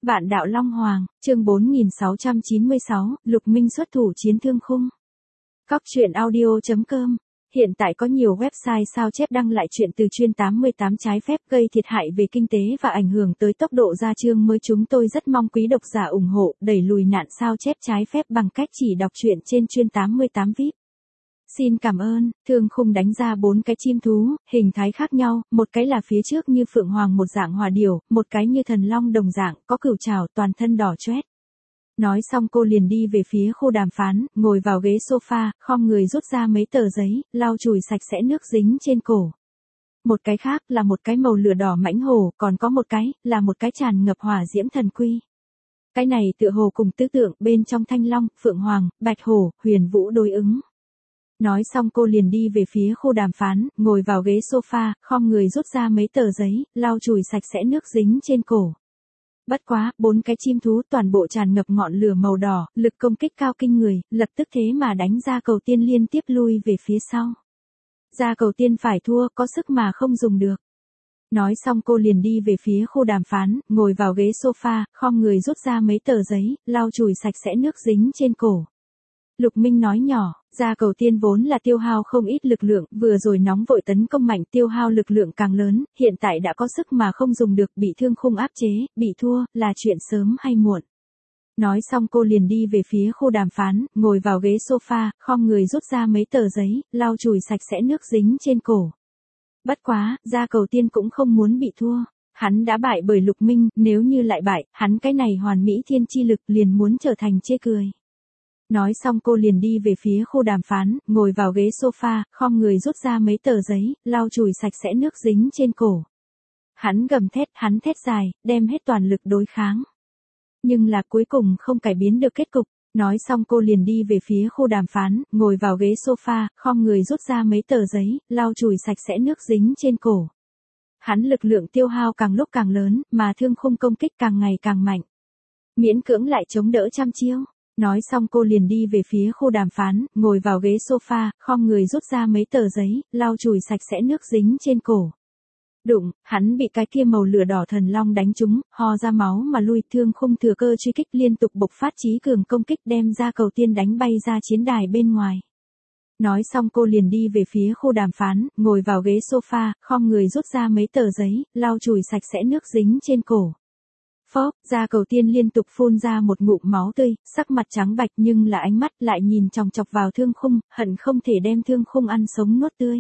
Vạn đạo Long Hoàng, chương 4696, Lục Minh xuất thủ chiến thương khung. Cóc truyện audio.com. Hiện tại có nhiều website sao chép đăng lại chuyện từ chuyên 88 trái phép gây thiệt hại về kinh tế và ảnh hưởng tới tốc độ ra chương mới. Chúng tôi rất mong quý độc giả ủng hộ, đẩy lùi nạn sao chép trái phép bằng cách chỉ đọc truyện trên chuyên 88 VIP. Xin cảm ơn. Thương khung đánh ra 4 cái chim thú, hình thái khác nhau, một cái là phía trước như phượng hoàng một dạng hỏa điểu, một cái như thần long đồng dạng, có cửu trảo, toàn thân đỏ chóét. Nói xong cô liền đi về phía khu đàm phán, ngồi vào ghế sofa, khom người rút ra mấy tờ giấy, lau chùi sạch sẽ nước dính trên cổ. Một cái khác là một cái màu lửa đỏ mãnh hổ, còn có một cái là một cái tràn ngập hỏa diễm thần quy. Cái này tựa hồ cùng tứ tượng, bên trong thanh long, phượng hoàng, bạch hổ, huyền vũ đối ứng. Nói xong cô liền đi về phía khu đàm phán, ngồi vào ghế sofa, khom người rút ra mấy tờ giấy, lau chùi sạch sẽ nước dính trên cổ. Bất quá, 4 cái chim thú toàn bộ tràn ngập ngọn lửa màu đỏ, lực công kích cao kinh người, lập tức thế mà đánh ra cầu tiên liên tiếp lui về phía sau. Ra cầu tiên phải thua, có sức mà không dùng được. Nói xong cô liền đi về phía khu đàm phán, ngồi vào ghế sofa, khom người rút ra mấy tờ giấy, lau chùi sạch sẽ nước dính trên cổ. Lục Minh nói nhỏ, ra cầu tiên vốn là tiêu hao không ít lực lượng, vừa rồi nóng vội tấn công mạnh tiêu hao lực lượng càng lớn, hiện tại đã có sức mà không dùng được, bị thương khung áp chế, bị thua, là chuyện sớm hay muộn. Nói xong cô liền đi về phía khu đàm phán, ngồi vào ghế sofa, khom người rút ra mấy tờ giấy, lau chùi sạch sẽ nước dính trên cổ. Bất quá, ra cầu tiên cũng không muốn bị thua. Hắn đã bại bởi Lục Minh, nếu như lại bại, hắn cái này hoàn mỹ thiên chi lực liền muốn trở thành chê cười. Nói xong cô liền đi về phía khu đàm phán, ngồi vào ghế sofa, khom người rút ra mấy tờ giấy, lau chùi sạch sẽ nước dính trên cổ. Hắn gầm thét, hắn thét dài, đem hết toàn lực đối kháng. Nhưng là cuối cùng không cải biến được kết cục. Nói xong cô liền đi về phía khu đàm phán, ngồi vào ghế sofa, khom người rút ra mấy tờ giấy, lau chùi sạch sẽ nước dính trên cổ. Hắn lực lượng tiêu hao càng lúc càng lớn, mà thương khung công kích càng ngày càng mạnh. Miễn cưỡng lại chống đỡ trăm chiêu. Nói xong cô liền đi về phía khu đàm phán, ngồi vào ghế sofa, khom người rút ra mấy tờ giấy, lau chùi sạch sẽ nước dính trên cổ. Đụng, hắn bị cái kia màu lửa đỏ thần long đánh trúng, ho ra máu mà lui, thương khung thừa cơ truy kích liên tục bộc phát chí cường công kích đem ra cầu tiên đánh bay ra chiến đài bên ngoài. Nói xong cô liền đi về phía khu đàm phán, ngồi vào ghế sofa, khom người rút ra mấy tờ giấy, lau chùi sạch sẽ nước dính trên cổ. Phóp, ra cầu tiên liên tục phun ra một ngụm máu tươi, sắc mặt trắng bạch nhưng là ánh mắt lại nhìn chòng chọc vào thương khung, hận không thể đem thương khung ăn sống nuốt tươi.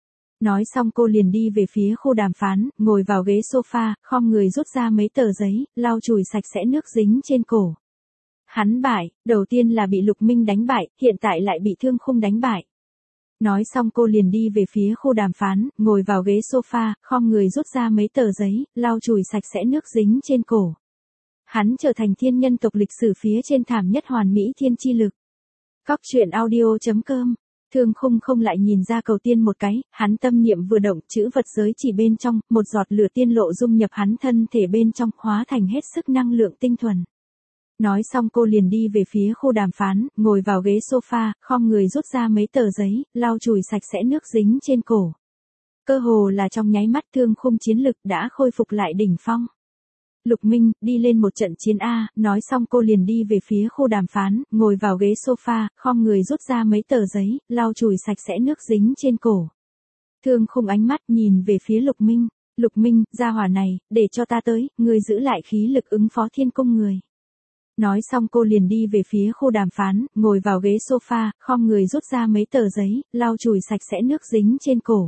Nói xong cô liền đi về phía khu đàm phán, ngồi vào ghế sofa, khom người rút ra mấy tờ giấy, lau chùi sạch sẽ nước dính trên cổ. Hắn bại, đầu tiên là bị Lục Minh đánh bại, hiện tại lại bị thương khung đánh bại. Nói xong cô liền đi về phía khu đàm phán, ngồi vào ghế sofa, khom người rút ra mấy tờ giấy, lau chùi sạch sẽ nước dính trên cổ. Hắn trở thành thiên nhân tộc lịch sử phía trên thảm nhất hoàn mỹ thiên chi lực. Cóc truyện audio.com. Thương khung không lại nhìn ra cầu tiên một cái, hắn tâm niệm vừa động, chữ vật giới chỉ bên trong, một giọt lửa tiên lộ dung nhập hắn thân thể bên trong, hóa thành hết sức năng lượng tinh thuần. Nói xong cô liền đi về phía khu đàm phán, ngồi vào ghế sofa, khom người rút ra mấy tờ giấy, lau chùi sạch sẽ nước dính trên cổ. Cơ hồ là trong nháy mắt thương khung chiến lực đã khôi phục lại đỉnh phong. Lục Minh, đi lên một trận chiến A, nói xong cô liền đi về phía khu đàm phán, ngồi vào ghế sofa, khom người rút ra mấy tờ giấy, lau chùi sạch sẽ nước dính trên cổ. Thương khung ánh mắt nhìn về phía Lục Minh. Lục Minh, gia hỏa này, để cho ta tới, người giữ lại khí lực ứng phó thiên cung người. Nói xong cô liền đi về phía khu đàm phán, ngồi vào ghế sofa, khom người rút ra mấy tờ giấy, lau chùi sạch sẽ nước dính trên cổ.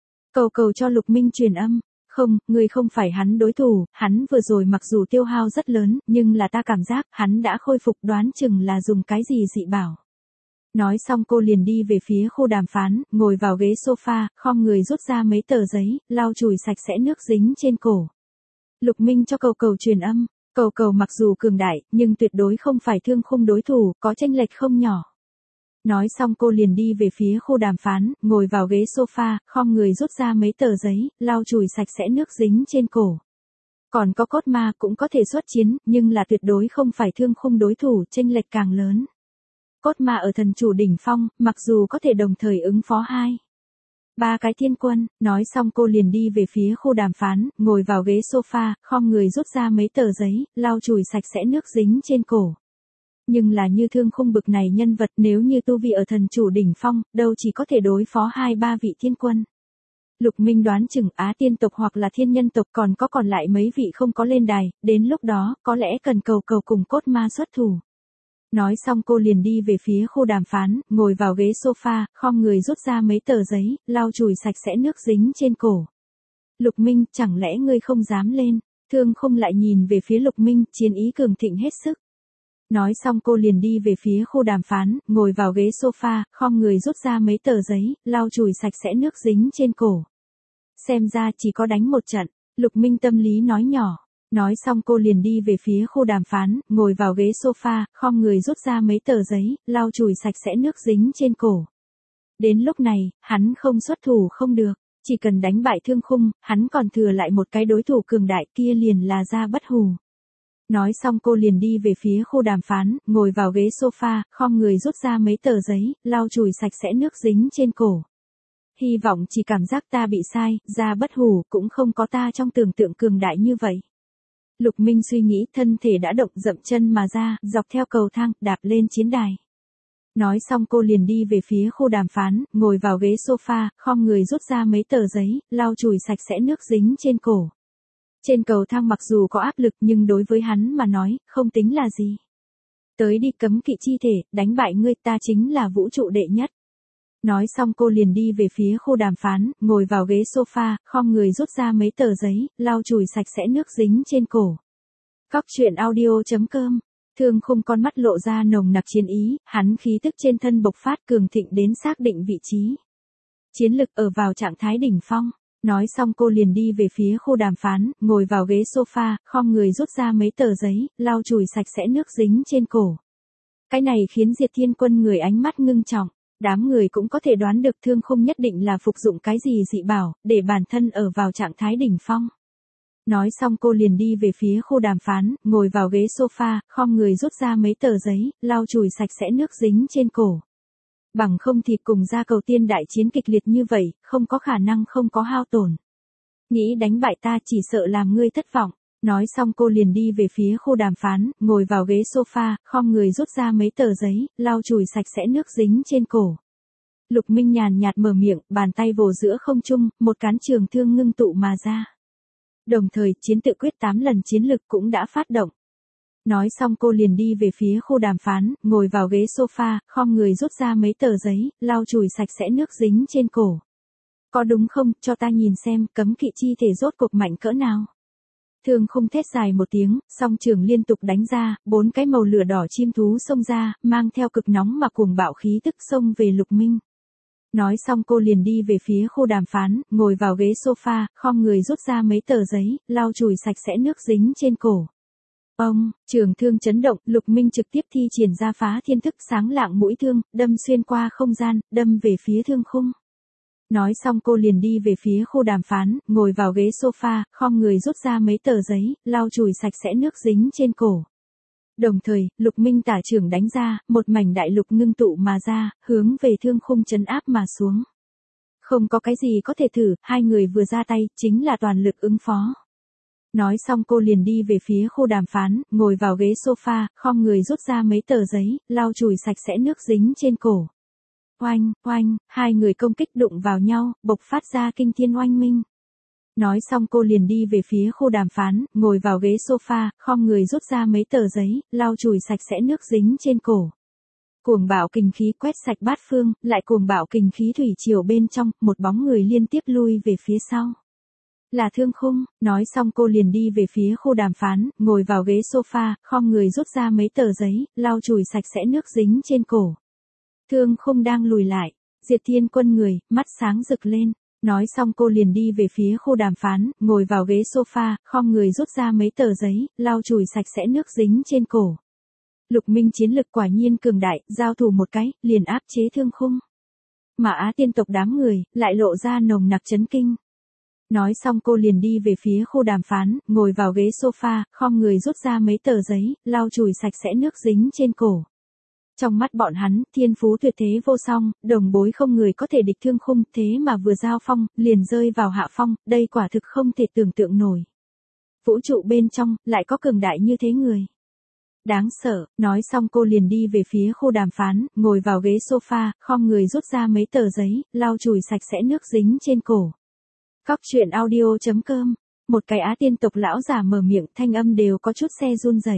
Cầu cho Lục Minh truyền âm. Không, người không phải hắn đối thủ, hắn vừa rồi mặc dù tiêu hao rất lớn, nhưng là ta cảm giác, hắn đã khôi phục, đoán chừng là dùng cái gì dị bảo. Nói xong cô liền đi về phía khu đàm phán, ngồi vào ghế sofa, khom người rút ra mấy tờ giấy, lau chùi sạch sẽ nước dính trên cổ. Lục Minh cho cầu truyền âm, cầu mặc dù cường đại, nhưng tuyệt đối không phải thương khung đối thủ, có chênh lệch không nhỏ. Nói xong cô liền đi về phía khu đàm phán, ngồi vào ghế sofa, khom người rút ra mấy tờ giấy, lau chùi sạch sẽ nước dính trên cổ. Còn có cốt ma cũng có thể xuất chiến, nhưng là tuyệt đối không phải thương khung đối thủ, chênh lệch càng lớn. Cốt ma ở thần chủ đỉnh phong, mặc dù có thể đồng thời ứng phó 2, Ba cái thiên quân, nói xong cô liền đi về phía khu đàm phán, ngồi vào ghế sofa, khom người rút ra mấy tờ giấy, lau chùi sạch sẽ nước dính trên cổ. Nhưng là như Thương Khung bực này nhân vật, nếu như tu vi ở thần chủ đỉnh phong, đâu chỉ có thể đối phó 2-3 vị thiên quân. Lục Minh đoán chừng Á tiên tộc hoặc là thiên nhân tộc còn lại mấy vị không có lên đài, đến lúc đó, có lẽ cần cầu cùng cốt ma xuất thủ. Nói xong cô liền đi về phía khu đàm phán, ngồi vào ghế sofa, khom người rút ra mấy tờ giấy, lau chùi sạch sẽ nước dính trên cổ. Lục Minh, chẳng lẽ ngươi không dám lên? Thương Khung lại nhìn về phía Lục Minh, chiến ý cường thịnh hết sức. Nói xong cô liền đi về phía khu đàm phán, ngồi vào ghế sofa, khom người rút ra mấy tờ giấy, lau chùi sạch sẽ nước dính trên cổ. Xem ra chỉ có đánh một trận, Lục Minh tâm lý nói nhỏ. Nói xong cô liền đi về phía khu đàm phán, ngồi vào ghế sofa, khom người rút ra mấy tờ giấy, lau chùi sạch sẽ nước dính trên cổ. Đến lúc này, hắn không xuất thủ không được, chỉ cần đánh bại Thương Khung, hắn còn thừa lại một cái đối thủ cường đại kia liền là Gia Bất Hù. Nói xong cô liền đi về phía khu đàm phán, ngồi vào ghế sofa, khom người rút ra mấy tờ giấy, lau chùi sạch sẽ nước dính trên cổ. Hy vọng chỉ cảm giác ta bị sai, Gia Bất Hù cũng không có ta trong tưởng tượng cường đại như vậy. Lục Minh suy nghĩ, thân thể đã động, dậm chân mà ra, dọc theo cầu thang, đạp lên chiến đài. Nói xong cô liền đi về phía khu đàm phán, ngồi vào ghế sofa, khom người rút ra mấy tờ giấy, lau chùi sạch sẽ nước dính trên cổ. Trên cầu thang mặc dù có áp lực nhưng đối với hắn mà nói, không tính là gì. Tới đi cấm kỵ chi thể, đánh bại ngươi, ta chính là vũ trụ đệ nhất. Nói xong cô liền đi về phía khu đàm phán, ngồi vào ghế sofa, khom người rút ra mấy tờ giấy, lau chùi sạch sẽ nước dính trên cổ. Các chuyện audio.com, Thương Khung con mắt lộ ra nồng nặc chiến ý, hắn khí tức trên thân bộc phát cường thịnh đến xác định vị trí. Chiến lực ở vào trạng thái đỉnh phong. Nói xong cô liền đi về phía khu đàm phán, ngồi vào ghế sofa, khom người rút ra mấy tờ giấy, lau chùi sạch sẽ nước dính trên cổ. Cái này khiến Diệt Thiên Quân người ánh mắt ngưng trọng. Đám người cũng có thể đoán được Thương Khung nhất định là phục dụng cái gì dị bảo, để bản thân ở vào trạng thái đỉnh phong. Nói xong cô liền đi về phía khu đàm phán, ngồi vào ghế sofa, khom người rút ra mấy tờ giấy, lau chùi sạch sẽ nước dính trên cổ. Bằng không thì cùng Gia Cầu Tiên đại chiến kịch liệt như vậy, không có khả năng không có hao tổn. Nghĩ đánh bại ta chỉ sợ làm ngươi thất vọng. Nói xong cô liền đi về phía khu đàm phán, ngồi vào ghế sofa, khom người rút ra mấy tờ giấy, lau chùi sạch sẽ nước dính trên cổ. Lục Minh nhàn nhạt mở miệng, bàn tay vồ giữa không trung, một cán trường thương ngưng tụ mà ra. Đồng thời, chiến tự quyết 8 lần chiến lực cũng đã phát động. Nói xong cô liền đi về phía khu đàm phán, ngồi vào ghế sofa, khom người rút ra mấy tờ giấy, lau chùi sạch sẽ nước dính trên cổ. Có đúng không, cho ta nhìn xem, cấm kỵ chi thể rốt cuộc mạnh cỡ nào. Thương Khung thét dài một tiếng, song trường liên tục đánh ra, 4 cái màu lửa đỏ chim thú xông ra, mang theo cực nóng mà cuồng bạo khí tức xông về Lục Minh. Nói xong cô liền đi về phía khu đàm phán, ngồi vào ghế sofa, khom người rút ra mấy tờ giấy, lau chùi sạch sẽ nước dính trên cổ. Ông, trường thương chấn động, Lục Minh trực tiếp thi triển ra phá thiên thức sáng lạng mũi thương, đâm xuyên qua không gian, đâm về phía Thương Khung. Nói xong cô liền đi về phía khu đàm phán, ngồi vào ghế sofa, khom người rút ra mấy tờ giấy, lau chùi sạch sẽ nước dính trên cổ. Đồng thời, Lục Minh tả trưởng đánh ra, một mảnh đại lục ngưng tụ mà ra, hướng về Thương Khung trấn áp mà xuống. Không có cái gì có thể thử, hai người vừa ra tay, chính là toàn lực ứng phó. Nói xong cô liền đi về phía khu đàm phán, ngồi vào ghế sofa, khom người rút ra mấy tờ giấy, lau chùi sạch sẽ nước dính trên cổ. Oanh, oanh, hai người công kích đụng vào nhau, bộc phát ra kinh thiên oanh minh. Nói xong cô liền đi về phía khu đàm phán, ngồi vào ghế sofa, khom người rút ra mấy tờ giấy, lau chùi sạch sẽ nước dính trên cổ. Cuồng bạo kình khí quét sạch bát phương, lại cuồng bạo kình khí thủy triều bên trong, một bóng người liên tiếp lui về phía sau. Là Thương Khung, nói xong cô liền đi về phía khu đàm phán, ngồi vào ghế sofa, khom người rút ra mấy tờ giấy, lau chùi sạch sẽ nước dính trên cổ. Thương Khung đang lùi lại, Diệt Thiên Quân người, mắt sáng rực lên. Nói xong cô liền đi về phía khu đàm phán, ngồi vào ghế sofa, khom người rút ra mấy tờ giấy, lau chùi sạch sẽ nước dính trên cổ. Lục Minh chiến lực quả nhiên cường đại, giao thủ một cái, liền áp chế Thương Khung. Mà Á tiên tộc đám người, lại lộ ra nồng nặc chấn kinh. Nói xong cô liền đi về phía khu đàm phán, ngồi vào ghế sofa, khom người rút ra mấy tờ giấy, lau chùi sạch sẽ nước dính trên cổ. Trong mắt bọn hắn, thiên phú tuyệt thế vô song, đồng bối không người có thể địch Thương Khung, thế mà vừa giao phong, liền rơi vào hạ phong, đây quả thực không thể tưởng tượng nổi. Vũ trụ bên trong, lại có cường đại như thế người. Đáng sợ, nói xong cô liền đi về phía khu đàm phán, ngồi vào ghế sofa, khom người rút ra mấy tờ giấy, lau chùi sạch sẽ nước dính trên cổ. Cóc truyện audio.com, một cái Á tiên tộc lão già mở miệng, thanh âm đều có chút se run rẩy.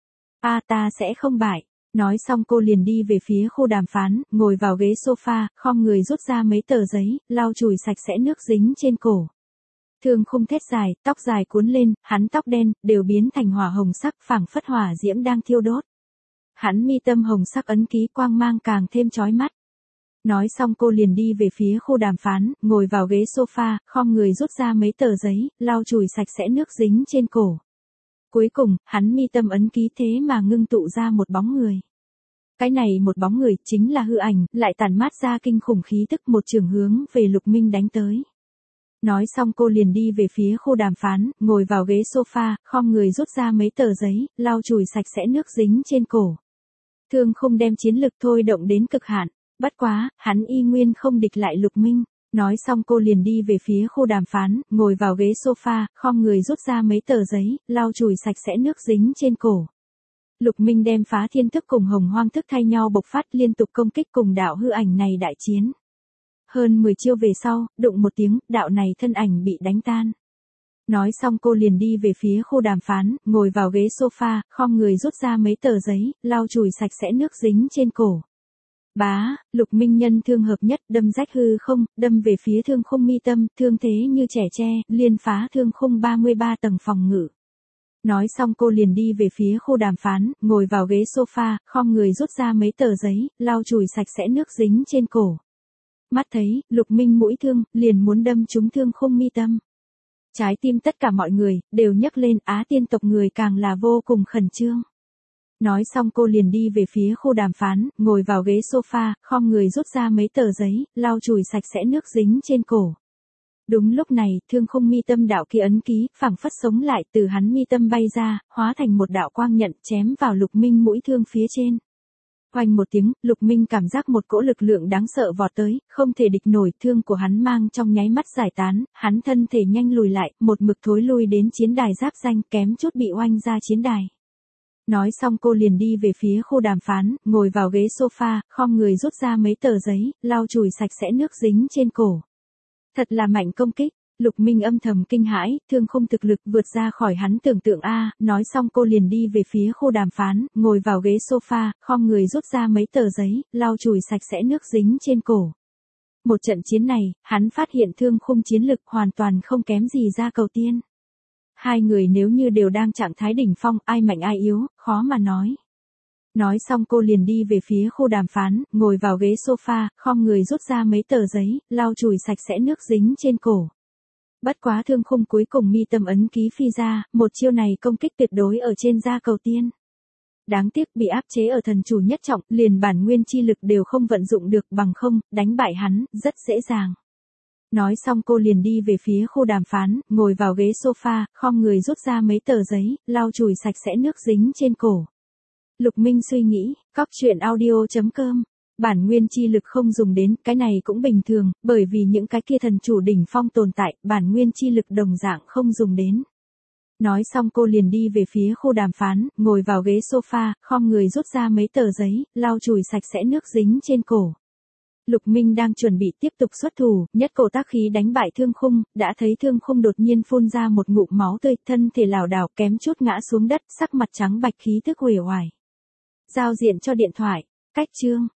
Ta sẽ không bại. Nói xong cô liền đi về phía khu đàm phán, ngồi vào ghế sofa, khom người rút ra mấy tờ giấy, lau chùi sạch sẽ nước dính trên cổ. Thương Khung thét dài, tóc dài cuốn lên, hắn tóc đen, đều biến thành hỏa hồng sắc, phảng phất hỏa diễm đang thiêu đốt. Hắn mi tâm hồng sắc ấn ký quang mang càng thêm chói mắt. Nói xong cô liền đi về phía khu đàm phán, ngồi vào ghế sofa, khom người rút ra mấy tờ giấy, lau chùi sạch sẽ nước dính trên cổ. Cuối cùng, hắn mi tâm ấn ký thế mà ngưng tụ ra một bóng người. Cái này một bóng người chính là hư ảnh, lại tản mát ra kinh khủng khí tức, một trường hướng về Lục Minh đánh tới. Nói xong cô liền đi về phía khu đàm phán, ngồi vào ghế sofa, khom người rút ra mấy tờ giấy, lau chùi sạch sẽ nước dính trên cổ. Thương Khung đem chiến lực thôi động đến cực hạn, bất quá, hắn y nguyên không địch lại Lục Minh. Nói xong cô liền đi về phía khu đàm phán, ngồi vào ghế sofa, khom người rút ra mấy tờ giấy, lau chùi sạch sẽ nước dính trên cổ. Lục Minh đem phá thiên thức cùng hồng hoang thức thay nhau bộc phát, liên tục công kích cùng đạo hư ảnh này đại chiến. Hơn 10 chiêu về sau, đụng một tiếng, đạo này thân ảnh bị đánh tan. Nói xong cô liền đi về phía khu đàm phán, ngồi vào ghế sofa, khom người rút ra mấy tờ giấy, lau chùi sạch sẽ nước dính trên cổ. Lục Minh nhân thương hợp nhất, đâm rách hư không, đâm về phía Thương Khung mi tâm, thương thế như trẻ tre, liên phá Thương Khung 33 tầng phòng ngự. Nói xong cô liền đi về phía khu đàm phán, ngồi vào ghế sofa, khom người rút ra mấy tờ giấy, lau chùi sạch sẽ nước dính trên cổ. Mắt thấy, Lục Minh mũi thương, liền muốn đâm trúng Thương Khung mi tâm. Trái tim tất cả mọi người, đều nhấc lên, Á tiên tộc người càng là vô cùng khẩn trương. Nói xong cô liền đi về phía khu đàm phán, ngồi vào ghế sofa, khom người rút ra mấy tờ giấy, lau chùi sạch sẽ nước dính trên cổ. Đúng lúc này, Thương Khung mi tâm đạo kia ấn ký, phảng phất sống lại, từ hắn mi tâm bay ra, hóa thành một đạo quang nhận, chém vào Lục Minh mũi thương phía trên. Oanh một tiếng, Lục Minh cảm giác một cỗ lực lượng đáng sợ vọt tới, không thể địch nổi, thương của hắn mang trong nháy mắt giải tán, hắn thân thể nhanh lùi lại, một mực thối lui đến chiến đài giáp danh, kém chút bị oanh ra chiến đài. Nói xong cô liền đi về phía khu đàm phán, ngồi vào ghế sofa, khom người rút ra mấy tờ giấy, lau chùi sạch sẽ nước dính trên cổ. Thật là mạnh công kích. Lục Minh âm thầm kinh hãi, Thương Khung thực lực vượt ra khỏi hắn tưởng tượng nói xong cô liền đi về phía khu đàm phán, ngồi vào ghế sofa, khom người rút ra mấy tờ giấy, lau chùi sạch sẽ nước dính trên cổ. Một trận chiến này, hắn phát hiện Thương Khung chiến lực hoàn toàn không kém gì Gia Cầu Tiên. Hai người nếu như đều đang trạng thái đỉnh phong, ai mạnh ai yếu, khó mà nói. Nói xong cô liền đi về phía khu đàm phán, ngồi vào ghế sofa, khom người rút ra mấy tờ giấy, lau chùi sạch sẽ nước dính trên cổ. Bất quá Thương Khung cuối cùng mi tâm ấn ký phi ra, một chiêu này công kích tuyệt đối ở trên Gia Cầu Tiên. Đáng tiếc bị áp chế ở thần chủ nhất trọng, liền bản nguyên chi lực đều không vận dụng được, bằng không, đánh bại hắn, rất dễ dàng. Nói xong cô liền đi về phía khu đàm phán, ngồi vào ghế sofa, khom người rút ra mấy tờ giấy, lau chùi sạch sẽ nước dính trên cổ. Lục Minh suy nghĩ, cóc truyện audio.com. Bản nguyên chi lực không dùng đến, cái này cũng bình thường, bởi vì những cái kia thần chủ đỉnh phong tồn tại, bản nguyên chi lực đồng dạng không dùng đến. Nói xong cô liền đi về phía khu đàm phán, ngồi vào ghế sofa, khom người rút ra mấy tờ giấy, lau chùi sạch sẽ nước dính trên cổ. Lục Minh đang chuẩn bị tiếp tục xuất thủ, nhất cổ tác khí đánh bại Thương Khung, đã thấy Thương Khung đột nhiên phun ra một ngụm máu tươi, thân thể lảo đảo kém chút ngã xuống đất, sắc mặt trắng bạch khí tức uể oải. Giao diện cho điện thoại, cách chương.